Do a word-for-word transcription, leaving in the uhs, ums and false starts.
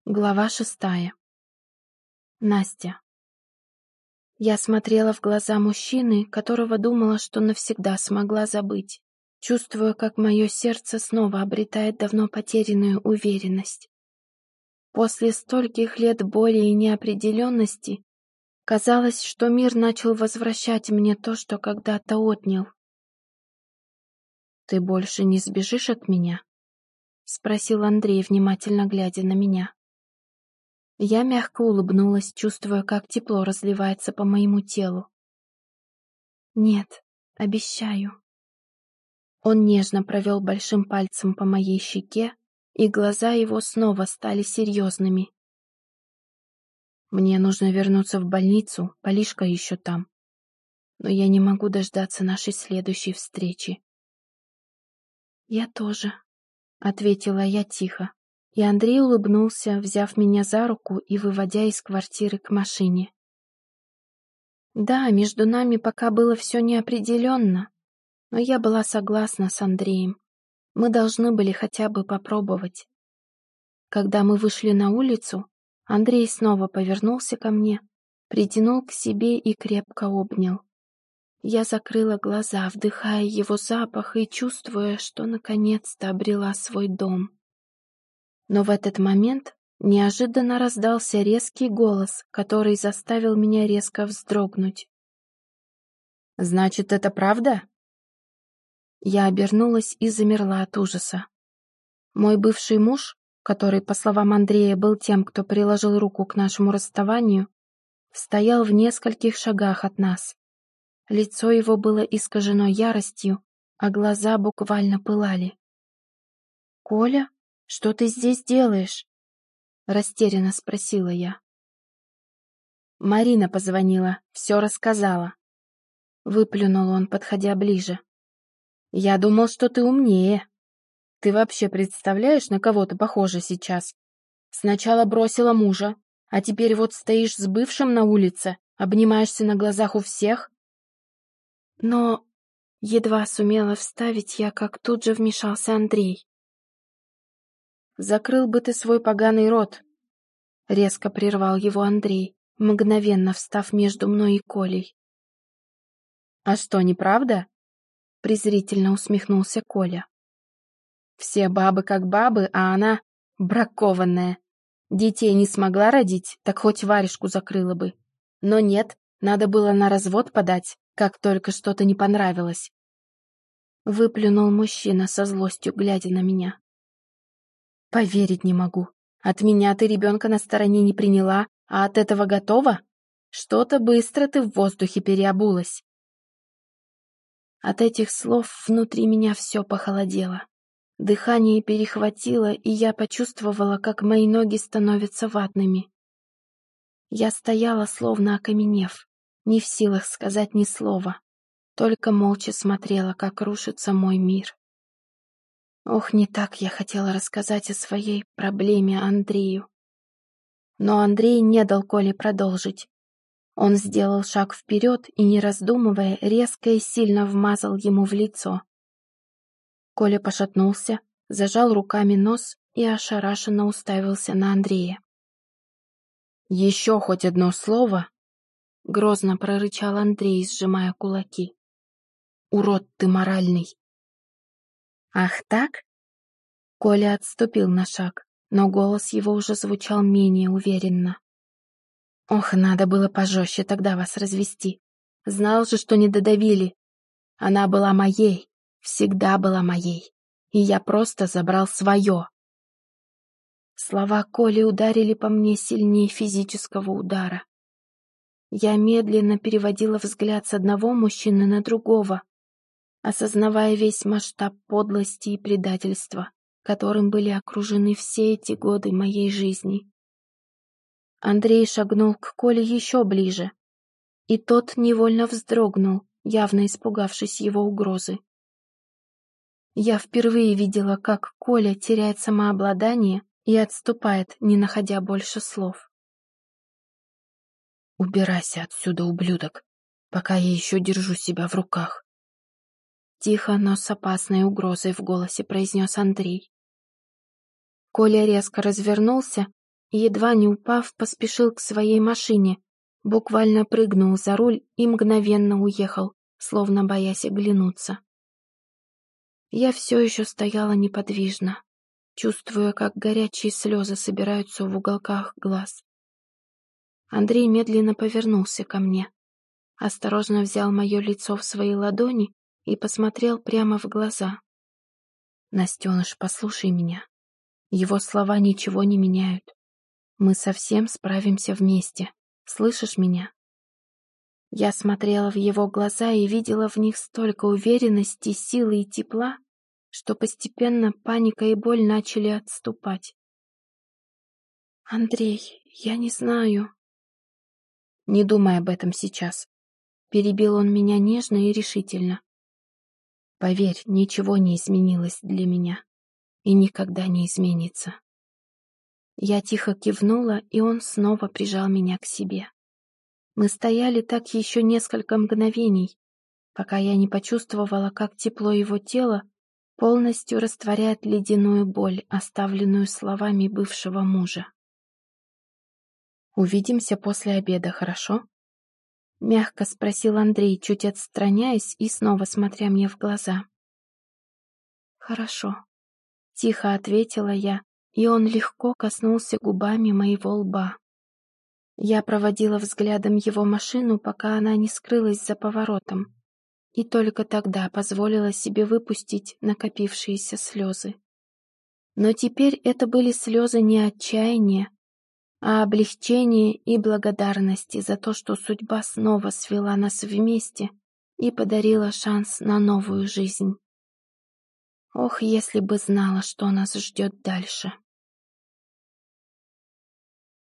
Глава шестая. Настя. Я смотрела в глаза мужчины, которого думала, что навсегда смогла забыть, чувствуя, как мое сердце снова обретает давно потерянную уверенность. После стольких лет боли и неопределенности казалось, что мир начал возвращать мне то, что когда-то отнял. «Ты больше не сбежишь от меня?» — спросил Андрей, внимательно глядя на меня. Я мягко улыбнулась, чувствуя, как тепло разливается по моему телу. «Нет, обещаю». Он нежно провел большим пальцем по моей щеке, и глаза его снова стали серьезными. «Мне нужно вернуться в больницу, Полишка еще там. Но я не могу дождаться нашей следующей встречи». «Я тоже», — ответила я тихо, и Андрей улыбнулся, взяв меня за руку и выводя из квартиры к машине. Да, между нами пока было все неопределенно, но я была согласна с Андреем. Мы должны были хотя бы попробовать. Когда мы вышли на улицу, Андрей снова повернулся ко мне, притянул к себе и крепко обнял. Я закрыла глаза, вдыхая его запах и чувствуя, что наконец-то обрела свой дом. Но в этот момент неожиданно раздался резкий голос, который заставил меня резко вздрогнуть. «Значит, это правда?» Я обернулась и замерла от ужаса. Мой бывший муж, который, по словам Андрея, был тем, кто приложил руку к нашему расставанию, стоял в нескольких шагах от нас. Лицо его было искажено яростью, а глаза буквально пылали. «Коля, что ты здесь делаешь?» — растерянно спросила я. «Марина позвонила, все рассказала». Выплюнул он, подходя ближе. «Я думал, что ты умнее. Ты вообще представляешь, на кого ты похожа сейчас? Сначала бросила мужа, а теперь вот стоишь с бывшим на улице, обнимаешься на глазах у всех». Но едва сумела вставить я, как тут же вмешался Андрей. «Закрыл бы ты свой поганый рот», — резко прервал его Андрей, мгновенно встав между мной и Колей. «А что, неправда?» — презрительно усмехнулся Коля. «Все бабы как бабы, а она бракованная. Детей не смогла родить, так хоть варежку закрыла бы. Но нет, надо было на развод подать, как только что-то не понравилось». Выплюнул мужчина со злостью, глядя на меня. «Поверить не могу. От меня ты ребенка на стороне не приняла, а от этого готова? Что-то быстро ты в воздухе переобулась». От этих слов внутри меня все похолодело. Дыхание перехватило, и я почувствовала, как мои ноги становятся ватными. Я стояла, словно окаменев, не в силах сказать ни слова, только молча смотрела, как рушится мой мир. Ох, не так я хотела рассказать о своей проблеме Андрею. Но Андрей не дал Коле продолжить. Он сделал шаг вперед и, не раздумывая, резко и сильно вмазал ему в лицо. Коля пошатнулся, зажал руками нос и ошарашенно уставился на Андрея. «Еще хоть одно слово!» — грозно прорычал Андрей, сжимая кулаки. «Урод ты моральный!» «Ах так?» Коля отступил на шаг, но голос его уже звучал менее уверенно. «Ох, надо было пожестче тогда вас развести. Знал же, что не додавили. Она была моей, всегда была моей, и я просто забрал свое». Слова Коли ударили по мне сильнее физического удара. Я медленно переводила взгляд с одного мужчины на другого, осознавая весь масштаб подлости и предательства, которым были окружены все эти годы моей жизни. Андрей шагнул к Коле еще ближе, и тот невольно вздрогнул, явно испугавшись его угрозы. Я впервые видела, как Коля теряет самообладание и отступает, не находя больше слов. «Убирайся отсюда, ублюдок, пока я еще держу себя в руках», — тихо, но с опасной угрозой в голосе произнес Андрей. Коля резко развернулся и, едва не упав, поспешил к своей машине, буквально прыгнул за руль и мгновенно уехал, словно боясь оглянуться. Я все еще стояла неподвижно, чувствуя, как горячие слезы собираются в уголках глаз. Андрей медленно повернулся ко мне, осторожно взял мое лицо в свои ладони и посмотрел прямо в глаза. «Настеныш, послушай меня. Его слова ничего не меняют. Мы совсем справимся вместе. Слышишь меня?» Я смотрела в его глаза и видела в них столько уверенности, силы и тепла, что постепенно паника и боль начали отступать. «Андрей, я не знаю...» «Не думай об этом сейчас», — перебил он меня нежно и решительно. «Поверь, ничего не изменилось для меня и никогда не изменится». Я тихо кивнула, и он снова прижал меня к себе. Мы стояли так еще несколько мгновений, пока я не почувствовала, как тепло его тела полностью растворяет ледяную боль, оставленную словами бывшего мужа. «Увидимся после обеда, хорошо?» — мягко спросил Андрей, чуть отстраняясь и снова смотря мне в глаза. «Хорошо», — тихо ответила я, и он легко коснулся губами моего лба. Я проводила взглядом его машину, пока она не скрылась за поворотом, и только тогда позволила себе выпустить накопившиеся слезы. Но теперь это были слезы не отчаяния, а облегчения и благодарности за то, что судьба снова свела нас вместе и подарила шанс на новую жизнь. Ох, если бы знала, что нас ждет дальше.